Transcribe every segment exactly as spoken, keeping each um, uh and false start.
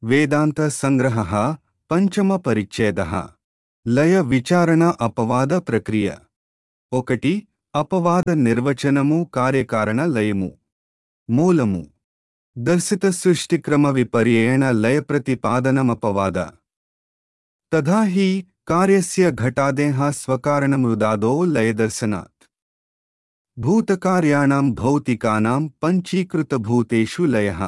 వేదాంత సంగ్రహః పంచమ పరిచ్ఛేదః లయ విచారణ అపవాద ప్రక్రియ. ఒకటి. అపవాద నిర్వచనము కార్యకారణ లయము. మూలము. దర్శిత సృష్టిక్రమ విపర్యేణ లయ ప్రతిపాదనమపవాద. తథా హి కార్యస్య ఘటాదేః స్వకారణమృదాదో లయదర్శనాత్. భూతకార్యాణం భౌతికానాం పంచీకృతభూతేషు లయః.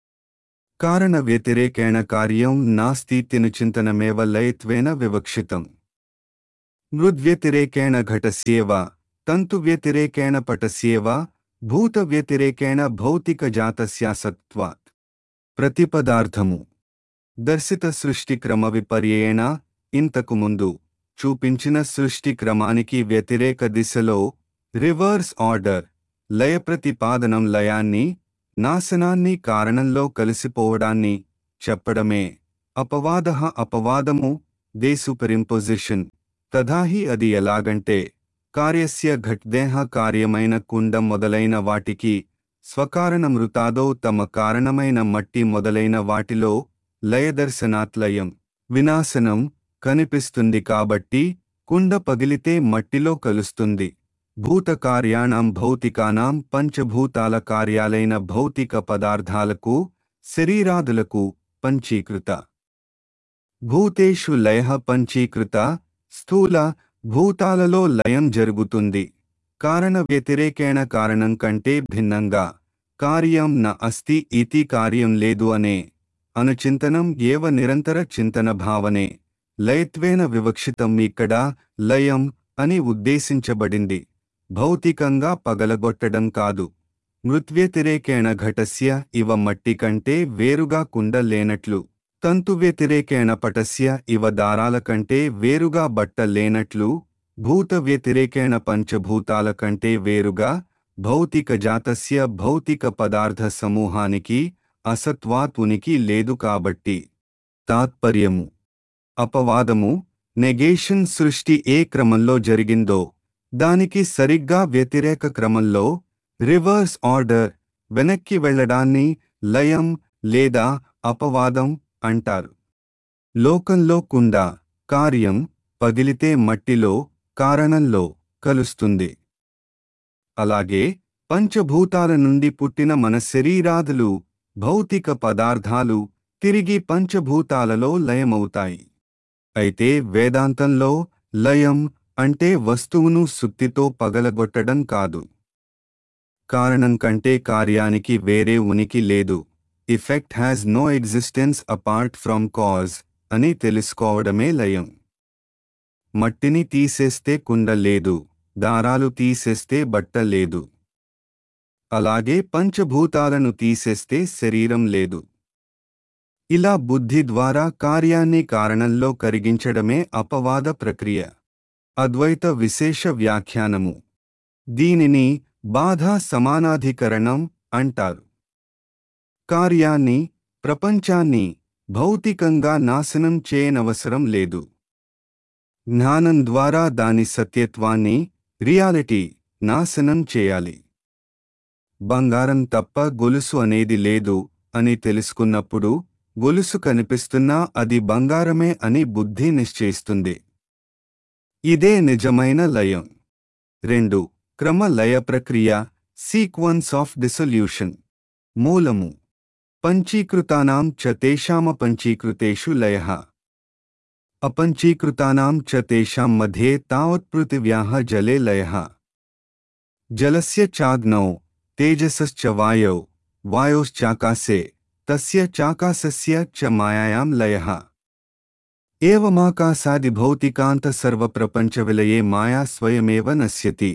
కారణవ్యతిరేకేణ కార్యం నాస్तीत्यनु చింతనమేవ లయత్వేన వివక్షితం. మృద్వ్యతిరేకేణ ఘటస్యేవ తంతువ్యతిరేకేణ పటస్యేవ భూతవ్యతిరేకేణ భౌతికజాతస్యాసత్వాత్. ప్రతిపదార్థము. దర్శిత సృష్టిక్రమ విపర్యేణ ఇంతకు ముందు చూపించిన సృష్టి క్రమానికి వ్యతిరేక దిశలో రివర్స్ ఆర్డర్ లయ ప్రతిపాదనం లయాన్ని నాశనాన్ని కారణంలో కలిసిపోవడాన్ని చెప్పడమే అపవాదః. అపవాదము దే సూపరింపోజిషన్. తథాహి అది ఎలాగంటే కార్యస్య ఘట్దేహ కార్యమైన కుండం మొదలైన వాటికి స్వకారణమృతాదో తమ కారణమైన మట్టి మొదలైన వాటిలో లయదర్శనాత్లయం వినాశనం కనిపిస్తుంది కాబట్టి కుండ పగిలితే మట్టిలో కలుస్తుంది. భూతకార్యాణం భౌతికానాం పంచభూతాల కార్యాలైన భౌతిక పదార్థాలకు శరీరాదులకు పంచీకృత భూతేషు లయః. పంచీకృత స్థూల భూతాలలో లయం జరుగుతుంది. కారణ వ్యతిరేకేణ కారణం కంటే భిన్నంగా కార్యం న అస్తి ఇతి కార్యం లేదు అనే అనుచింతనం ఏవ నిరంతర చింతన భావనే లయత్వేన వివక్షితం. ఇక్కడ లయం అని ఉద్దేశించబడింది భౌతికంగా పగలగొట్టడం కాదు. మృత్వ్యతిరేకేణ ఘటస్య ఇవ మట్టి కంటే వేరుగా కుండ లేనట్లు, తంతువ్యతిరేకేణ పటస్య ఇవ దారాల కంటే వేరుగా బట్ట లేనట్లు, భూత వ్యతిరేకేణ పంచభూతాల కంటే వేరుగా భౌతిక జాతస్య భౌతిక పదార్థ సమూహానికి అసత్వాత్ ఉనికి లేదు కాబట్టి. తాత్పర్యము. అపవాదము నెగేషన్ సృష్టి ఏ క్రమంలో జరిగిందో దానికి సరిగ్గా వ్యతిరేక క్రమంలో రివర్స్ ఆర్డర్ వెనక్కి వెళ్లడాన్ని లయం లేదా అపవాదం అంటారు. లోకంలో కుండ కార్యం పగిలితే మట్టిలో కారణంలో కలుస్తుంది. అలాగే పంచభూతాల నుండి పుట్టిన మన శరీరాదులు భౌతిక పదార్థాలు తిరిగి పంచభూతాలలో లయమవుతాయి. అయితే వేదాంతంలో లయం అంటే వస్తువును సుత్తితో పగలగొట్టడం కాదు. కారణం కంటే కార్యానికి వేరే ఉనికి లేదు. Effect has no existence apart from cause అని తెలుసుకోవడమే లయం. మట్టిని తీసేస్తే కుండ లేదు, దారాలు తీసేస్తే బట్ట లేదు. అలాగే పంచభూతాలను తీసేస్తే శరీరం లేదు. ఇలా బుద్ధి ద్వారా కార్యాన్ని కారణంలో కరిగించడమే అపవాద ప్రక్రియ. అద్వైత విశేష వ్యాఖ్యానము. దీనిని బాధా సమానాధికరణం అంటారు. కార్యాన్ని ప్రపంచాన్ని భౌతికంగా నాశనం చేయనవసరం లేదు. జ్ఞానం ద్వారా దాని సత్యత్వాన్ని రియాలిటీ నాశనం చేయాలి. బంగారం తప్ప గొలుసు అనేది లేదు అని తెలుసుకున్నప్పుడు గొలుసు కనిపిస్తున్నా అది బంగారమే అని బుద్ధి నిశ్చయిస్తుంది. ఇదే నిజమైన లయం. రెండు. క్రమ లయ ప్రక్రియ సీక్వెన్స్ ఆఫ్ డిసొల్యూషన్. మూలము. పంచీకృతానాం చ తేషామ పంచీకృతేషు లయః. అపంచీకృతానాం చ తేషాం మధ్యే తావత్ పృథివ్యాః జలే లయః. జలస్య చాగ్నౌ తేజసశ్చ వాయౌ వాయోశ్చాకాశే తస్య చాకాశస్య చ మాయాయాం లయః. ఏవమాకాశాది భౌతికాంత సర్వప్రపంచవిలయే మాయా స్వయమేవ నశ్యతి.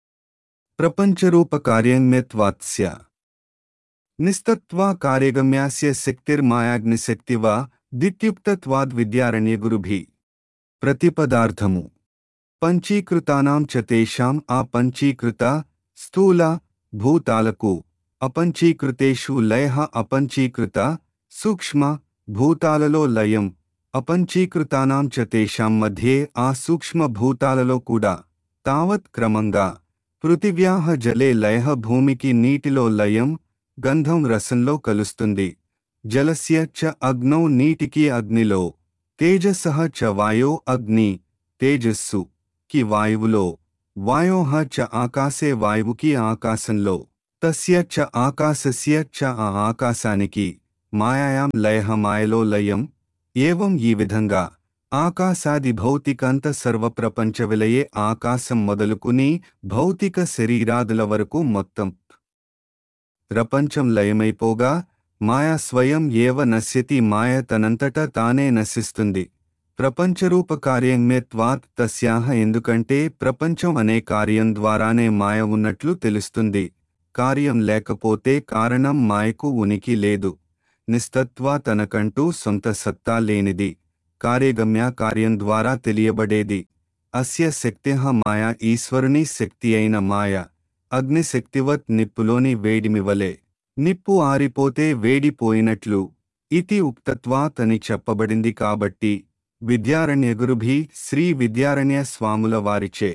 ప్రపంచరూపకార్యమ్యత్వాత్స్య నిస్తత్వా కార్యగమ్యాస్య శక్తిర్మాయాగ్నిశక్తివా దిత్యుక్తత్వాద్ విద్యారణ్యగురుభిః. ప్రతిపదార్థము. పంచీకృతానాం చ తేషాం ఆ పంచీకృత స్థూల భూతాలకు అపంచీకృతేషు లయః. అపంచీకృత సూక్ష్మ భూతాలలో లయం. అపంచీకృతానాం చ తేషాం మధ్యే ఆ సూక్ష్మ భూతాలలో కూడా తావత్ క్రమంగా పృథివ్యాః జలే లయః. భూమికి నీటిలో లయం గంధం రసంలో కలుస్తుంది. జలస్య చ అగ్నౌ నీటికి అగ్నిలో, తేజసః చ వాయో అగ్ని తేజస్సు కి వాయువులో, వాయోః చ ఆకాశే వాయువుకి ఆకాశంలో, తస్య చ ఆకాశస్య చ ఆ ఆకాశానికి, మాయాయాం లయః మాయలో లయం, ఏవం ఈ విధంగా ఆకాశాది భౌతికంత సర్వప్రపంచ విలయే ఆకాశం మొదలుకుని భౌతిక శరీరాదుల వరకు మొత్తం ప్రపంచం లయమైపోగా మాయా స్వయం ఏవ నశ్యతి, మాయ తనంతట తానే నశిస్తుంది. ప్రపంచరూప కార్యమ్యత్వాత్ తస్యాహ, ఎందుకంటే ప్రపంచం అనే కార్యం ద్వారానే మాయ ఉన్నట్లు తెలుస్తుంది. కార్యం లేకపోతే కారణం మాయకు ఉనికి లేదు. నిస్తత్వ తనకంటూ సొంత సత్తా లేనిది. కార్యగమ్య కార్యం ద్వారా తెలియబడేది. అస్య శక్త్యః మాయా, ఈశ్వరుని శక్తి అయిన మాయ అగ్నిశక్తివత్, నిప్పులోని వేడిమివలే. నిప్పు ఆరిపోతే వేడిపోయినట్లు ఇతి ఉక్తత్వాత్ అని చెప్పబడింది. కాబట్టి విద్యారణ్యగురుభి, శ్రీ విద్యారణ్య స్వాముల వారిచే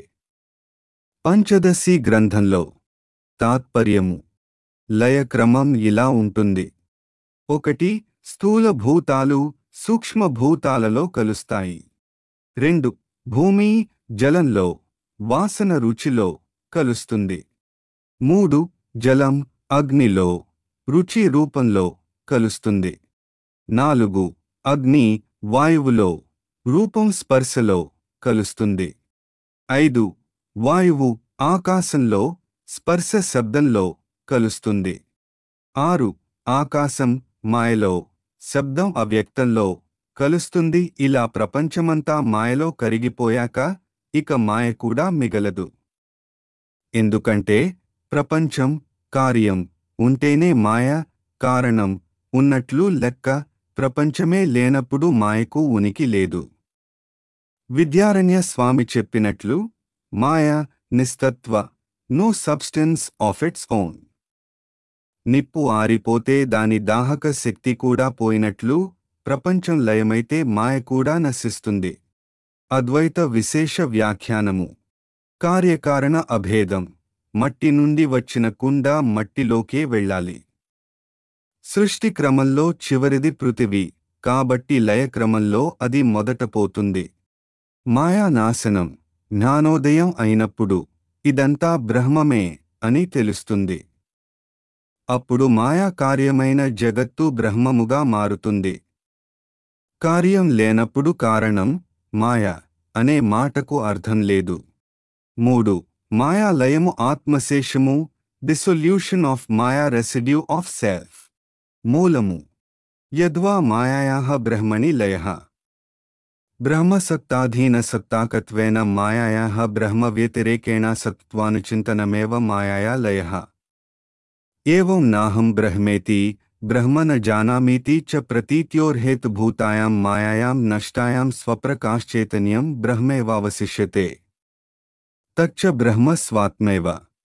పంచదశి గ్రంథంలో తాత్పర్యము. లయక్రమం ఇలా ఉంటుంది. ఒకటి, స్థూల భూతాలు సూక్ష్మ భూతాలలో కలుస్తాయి. రెండు, భూమి జలంలో, వాసన రుచిలో కలుస్తుంది. మూడు, జలం అగ్నిలో, రుచి రూపంలో కలుస్తుంది. నాలుగు, అగ్ని వాయువులో, రూపం స్పర్శలో కలుస్తుంది. ఐదు, వాయువు ఆకాశంలో, స్పర్శ శబ్దంలో కలుస్తుంది. ఆరు, ఆకాశం మాయలో, శబ్దం అవ్యక్తంలో కలుస్తుంది. ఇలా ప్రపంచమంతా మాయలో కరిగిపోయాక ఇక మాయ కూడా మిగలదు. ఎందుకంటే ప్రపంచం కార్యం ఉంటేనే మాయ కారణం ఉన్నట్లు లెక్క. ప్రపంచమే లేనప్పుడు మాయకు ఉనికి లేదు. విద్యారణ్య స్వామి చెప్పినట్లు మాయ నిస్తత్వ, no substance of its own. నిప్పు ఆరిపోతే దాని దాహక శక్తి కూడా పోయినట్లు ప్రపంచం లయమైతే మాయ కూడా నశిస్తుంది. అద్వైత విశేష వ్యాఖ్యానము. కార్యకారణ అభేదం. మట్టి నుండి వచ్చిన కుండ మట్టిలోకే వెళ్ళాలి. సృష్టి క్రమంలో చివరిది పృథివీ, కాబట్టి లయక్రమంలో అది మొదట పోతుంది. మాయా నాశనం జ్ఞానోదయం అయినప్పుడు ఇదంతా బ్రహ్మమే అని తెలుస్తుంది. అప్పుడు మాయా కార్యమైన జగత్తు బ్రహ్మముగా మారుతుంది. కార్యం లేనప్పుడు కారణం మాయ అనే మాటకు అర్థం లేదు. మూడు, మాయా లయము ఆత్మశేషము, dissolution of maya residue of self. మూలము. యద్వా మాయాయాః బ్రహ్మణి లయః. బ్రహ్మసత్తాధీన సత్తాకత్వేన మాయాయాః బ్రహ్మ వ్యతిరేకేణ సత్వానుచింతనమేవ మాయాయా లయః. ఏవం నాహం బ్రహ్మేతి బ్రహ్మ న జానామీతి చ ప్రతీత్యోర్హేతుభూతాయాం మాయాయాం నష్టాయాం స్వప్రకాశ్చైతన్యం బ్రహ్మేవావశిష్యతే. తచ్చ బ్రహ్మ స్వాత్మైవ.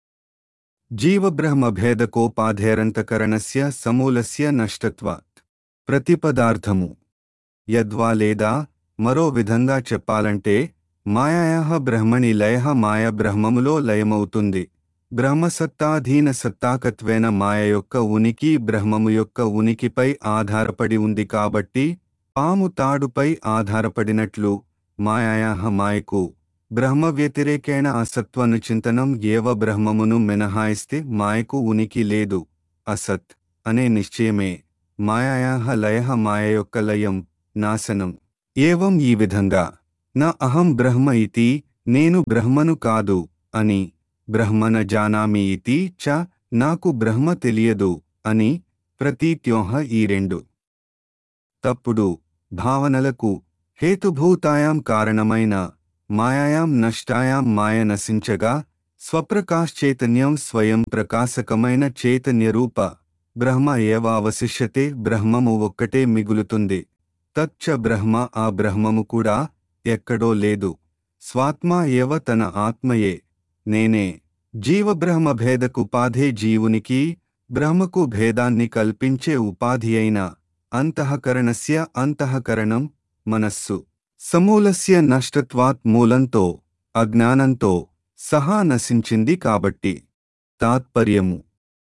జీవబ్రహ్మభేదకోపాధేరంతకరణస్య సమూలస్య నష్టత్వాత్. ప్రతిపదార్థము. యద్వా లేదా మరో విధంగా చెప్పాలంటే మాయాయాః బ్రహ్మణి లయః, మాయ బ్రహ్మములో లయమవుతుంది. బ్రహ్మసత్తాధీన సత్తాకత్వేన మాయ యొక్క ఉనికి బ్రహ్మము యొక్క ఉనికిపై ఆధారపడి ఉంది. కాబట్టి పాము తాడుపై ఆధారపడినట్లు మాయాయాః మాయకు బ్రహ్మ వ్యతిరేకేణ అసత్వనుచింతనం ఏవ. బ్రహ్మమును మినహాయిస్తే మాయకు ఉనికి లేదు. అసత్ అనే నిశ్చయమే మాయాయాః లయః, మాయ యొక్క లయం నాశనం. ఏవం ఈ విధంగా నా అహం బ్రహ్మ ఇతి, నేను బ్రహ్మను కాదు అని, బ్రహ్మ న జానామి ఇతి చ, నాకు బ్రహ్మ తెలియదు అని, ప్రతీత్యోః ఈ రెండు తప్పుడు భావనలకు హేతుభూతాయాం కారణమైన మాయాయాం నష్టాయాం మాయ నశించగా స్వప్రకాశ్చైతన్యం స్వయం ప్రకాశకమైన చైతన్యరూప బ్రహ్మ ఏవ అవశిష్యతే, బ్రహ్మము ఒక్కటే మిగులుతుంది. తచ్చ బ్రహ్మ, ఆ బ్రహ్మము కూడా ఎక్కడో లేదు. స్వాత్మా ఏవ, తన ఆత్మయే నేనే. జీవబ్రహ్మ భేదకుపాధే, జీవునికి బ్రహ్మకు భేదాన్ని కల్పించే ఉపాధి అయిన అంతఃకరణస్య, అంతఃకరణం మనస్సు, సమూలస్య నష్టత్వాత్, మూలంతో అజ్ఞానంతో సహా నశించింది కాబట్టి. తాత్పర్యము.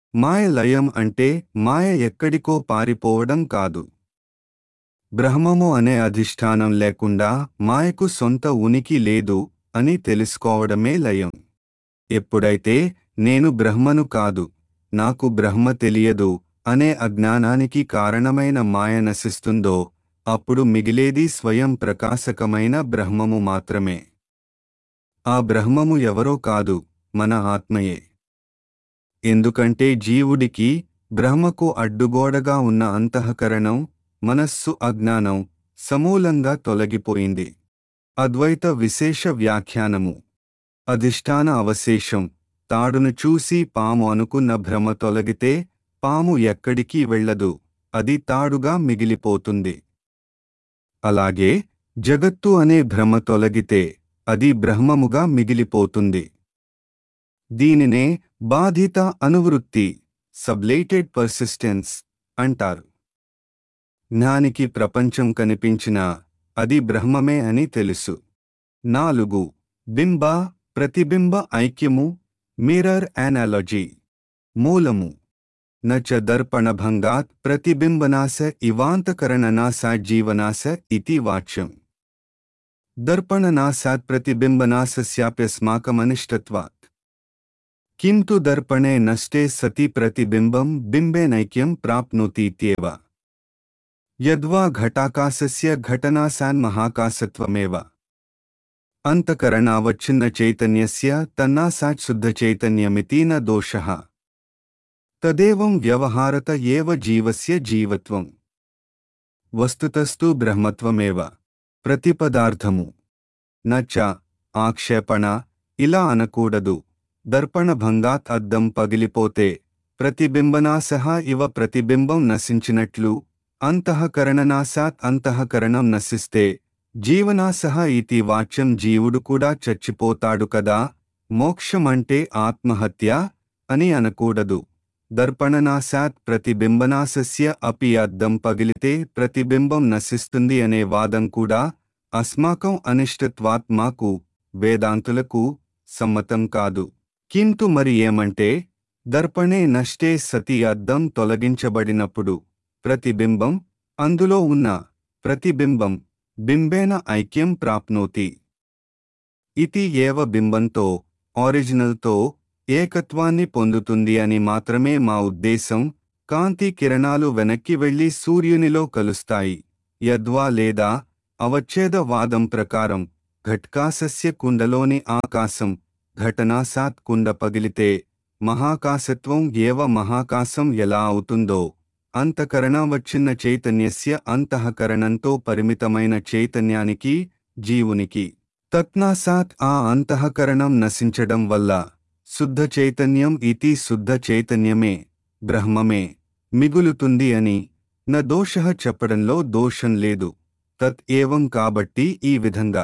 మాయ లయం అంటే మాయ ఎక్కడికో పారిపోవడం కాదు. బ్రహ్మము అనే అధిష్టానం లేకుండా మాయకు సొంత ఉనికి లేదు అని తెలుసుకోవడమే లయం. ఎప్పుడైతే నేను బ్రహ్మను కాదు, నాకు బ్రహ్మ తెలియదు అనే అజ్ఞానానికి కారణమైన మాయ నశిస్తుందో అప్పుడు మిగిలేది స్వయం ప్రకాశకమైన బ్రహ్మము మాత్రమే. ఆ బ్రహ్మము ఎవరో కాదు, మన ఆత్మయే. ఎందుకంటే జీవుడికి బ్రహ్మకు అడ్డుగోడగా ఉన్న అంతఃకరణం, మనస్సు అజ్ఞానం సమూలంగా తొలగిపోయింది. అద్వైత విశేష వ్యాఖ్యానము. అధిష్టాన అవశేషం. తాడును చూసి పాము అనుకున్న భ్రమ తొలగితే పాము ఎక్కడికి వెళ్ళదు, అది తాడుగా మిగిలిపోతుంది. అలాగే జగత్తు అనే భ్రమ తొలగితే అది బ్రహ్మముగా మిగిలిపోతుంది. దీనినే బాధిత అనువృత్తి, సబ్లేటెడ్ పర్సిస్టెన్స్ అంటారు. జ్ఞానికి ప్రపంచం కనిపించినా అది బ్రహ్మమే అని తెలుసు. నాలుగు. బింబ ప్రతిబింబ ఐక్యము, మిర్రర్ అనాలజీ. మూలము. నచ దర్పణభంగాత్ ప్రతిబింబనాశ ఇవాంతకరణనాశాత్ జీవనాశ ఇతి వాచ్యం. దర్పణనాశాత్ ప్రతిబింబనాశస్యాప్యస్మాకమనిష్టత్వాత్. కింతు దర్పణే నష్టే సతి ప్రతిబింబం బింబేనైక్యం ప్రాప్నోతీత్యేవ. యద్వా ఘటాకాశస్య ఘటనాశాన్మహాకాశత్వమేవ. అంతఃకరణావచ్ఛిన్న చైతన్యస్య తన్నాశాత్ శుద్ధచైతన్యమితి న దోషః. తదేవం వ్యవహారత ఏవ జీవస్య జీవత్వం. వస్తుతస్తు బ్రహ్మత్వమేవ. ప్రతిపదార్థము. నచ ఆక్షేపణ ఇలా అనకూడదు. దర్పణభంగాత్ అద్దం పగిలిపోతే ప్రతిబింబనాశః ఇవ ప్రతిబింబం నశించినట్లు, అంతఃకరణనాశాత్ అంతఃకరణం నశిస్తే జీవనాశః ఇతి వాచ్యం. జీవుడు కూడా చచ్చిపోతాడు కదా, మోక్షమంటే ఆత్మహత్య అని అనకూడదు. దర్పణనాశాత్ ప్రతిబింబనాశస్య అపి అద్దం పగిలితే ప్రతిబింబం నశిస్తుంది అనే వాదం కూడా అస్మాకం అనిష్టత్వాత్ మాకు వేదాంతులకు సమ్మతం కాదు. కింటు మరి ఏమంటే దర్పణే నష్టే సతి అద్దం తొలగించబడినప్పుడు ప్రతిబింబం, అందులో ఉన్న ప్రతిబింబం బింబేన ఐక్యం ప్రాప్నోతి. ఇతి ఏవ బింబంతో, ఒరిజినల్తో ఏకత్వాన్ని పొందుతుంది అని మాత్రమే మా ఉద్దేశం. కాంతి కిరణాలు వెనక్కి వెళ్లి సూర్యునిలో కలుస్తాయి. యద్వా లేదా అవచ్ఛేద వాదం ప్రకారం ఘట్కాశస్య కుండలోని ఆకాశం ఘటనాశాత్ కుండ పగిలితే మహాకాశత్వం ఏవ మహాకాశం ఎలా అవుతుందో, అంతఃకరణావచ్ఛిన్న చైతన్యస్య అంతఃకరణంతో పరిమితమైన చైతన్యానికి, జీవునికి తత్నాశాత్ ఆ అంతఃకరణం నశించడం వల్ల శుద్ధ చైతన్యం ఇతి శుద్ధ చైతన్యమే, బ్రహ్మమే మిగులుతుంది అని న దోషః చెప్పడంలో దోషం లేదు. తత్ ఏవం కాబట్టి ఈ విధంగా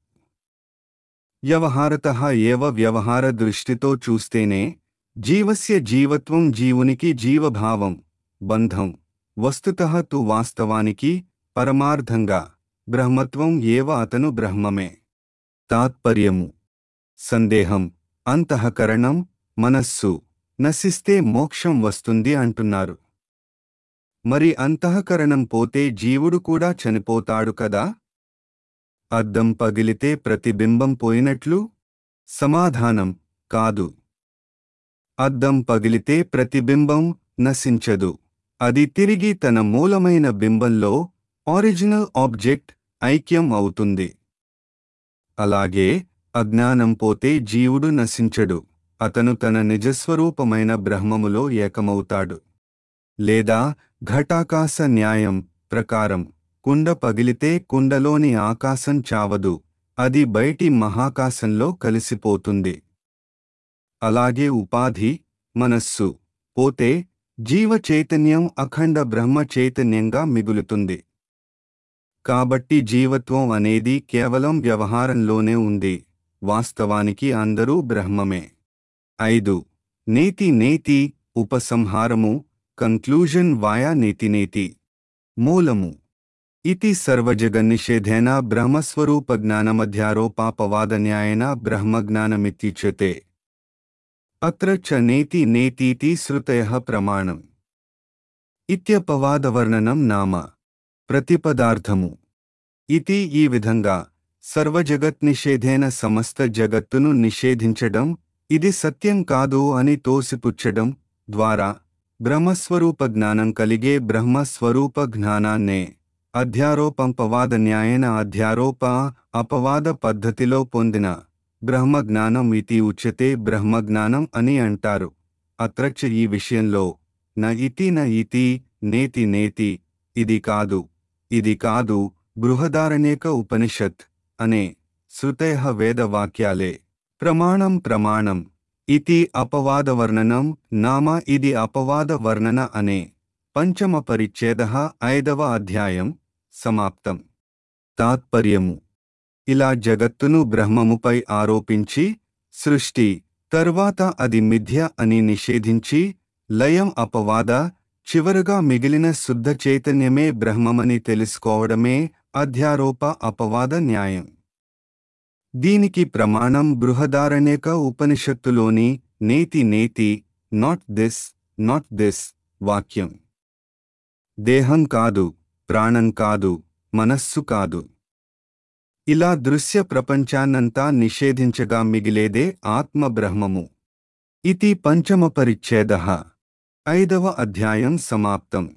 వ్యవహారతః ఏవ వ్యవహార దృష్టితో చూస్తేనే జీవస్య జీవత్వం, జీవునికి జీవభావం, బంధం, వస్తుతః తు వాస్తవానికి పరమార్థంగా బ్రహ్మత్వం ఏవ అతను బ్రహ్మమే. తాత్పర్యము. సందేహం. అంతఃకరణం, మనస్సు నశిస్తే మోక్షం వస్తుంది అంటున్నారు. మరి అంతఃకరణం పోతే జీవుడు కూడా చనిపోతాడు కదా. అద్దం పగిలితే ప్రతిబింబం పోయినట్లు? సమాధానం. కాదు. అద్దం పగిలితే ప్రతిబింబం నశించదు. అది తిరిగి తన మూలమైన బింబంలో, ఒరిజినల్ ఆబ్జెక్ట్ ఐక్యం అవుతుంది. అలాగే అజ్ఞానం పోతే జీవుడు నశించడు, అతను తన నిజస్వరూపమైన బ్రహ్మములో ఏకమవుతాడు. లేదా ఘటాకాశ న్యాయం ప్రకారం కుండ పగిలితే కుండలోని ఆకాశం చావదు, అది బయటి మహాకాశంలో కలిసిపోతుంది. అలాగే ఉపాధి, మనస్సు పోతే జీవ చైతన్యం అఖండ బ్రహ్మ చైతన్యంగా మిగులుతుంది. కాబట్టి జీవత్వం అనేది కేవలం వ్యవహారంలోనే ఉంది, వాస్తవానికి అందరూ బ్రహ్మమే. ఐదు. నేతి నేతి ఉపసంహారము, కంక్లూజన్ వాయా నేతినేతి. మూలము. ఇతి సర్వజగన్నిషేధేన బ్రహ్మస్వరూపజ్ఞానమధ్యారోపాపవాదన్యాయేన బ్రహ్మజ్ఞానమిత్యుచ్యతే. అత్ర చ నేతి నేతీతి శ్రుతయః ప్రమాణం ఇత్యపవాదవర్ణనం నామ ప్రతిపదార్థము. ఇతి ఈ విధంగా సర్వజగత్ నిషేధేన సమస్త జగత్తును నిషేధించడం, ఇది సత్యం కాదు అని తోసిపుచ్చడం ద్వారా బ్రహ్మస్వరూప జ్ఞానం కలిగే బ్రహ్మస్వరూప జ్ఞానాన్నే అధ్యారోపంపవాద న్యాయన అధ్యారోప అపవాద పద్ధతిలో పొందిన బ్రహ్మజ్ఞానం ఇతి ఉచ్యతే బ్రహ్మజ్ఞానం అని అంటారు. అత్రచ ఈ విషయంలో న ఇతి న ఇతి నేతి నేతి ఇది కాదు ఇది కాదు బృహదారణ్యక ఉపనిషత్ అనే శృతయః వేదవాక్యాలే ప్రమాణం ప్రమాణం ఇతి అపవాదవర్ణనం నామ ఇది అపవాద వర్ణన అనే పంచమ పరిచ్ఛేదః ఐదవ అధ్యాయం సమాప్తం. తాత్పర్యము: ఇలా జగత్తును బ్రహ్మముపై ఆరోపించి సృష్టి తర్వాత అది మిథ్య అని నిషేధించి లయం అపవాద చివరగా మిగిలిన శుద్ధ చైతన్యమే బ్రహ్మమని తెలుసుకోవడమే అధ్యారోప అపవాద న్యాయం. దీనికి ప్రమాణం బృహదారణ్యక ఉపనిషత్తులోని నేతి నేతి నాట్ దిస్ నాట్ దిస్ వాక్యం. దేహం కాదు, ప్రాణం కాదు, మనస్సు కాదు. ఇలా దృశ్య ప్రపంచాన్నంతా నిషేధించగా మిగిలేదే ఆత్మ బ్రహ్మము. ఇతి పంచమ పరిచ్ఛేదః ఐదవ అధ్యాయం సమాప్తం.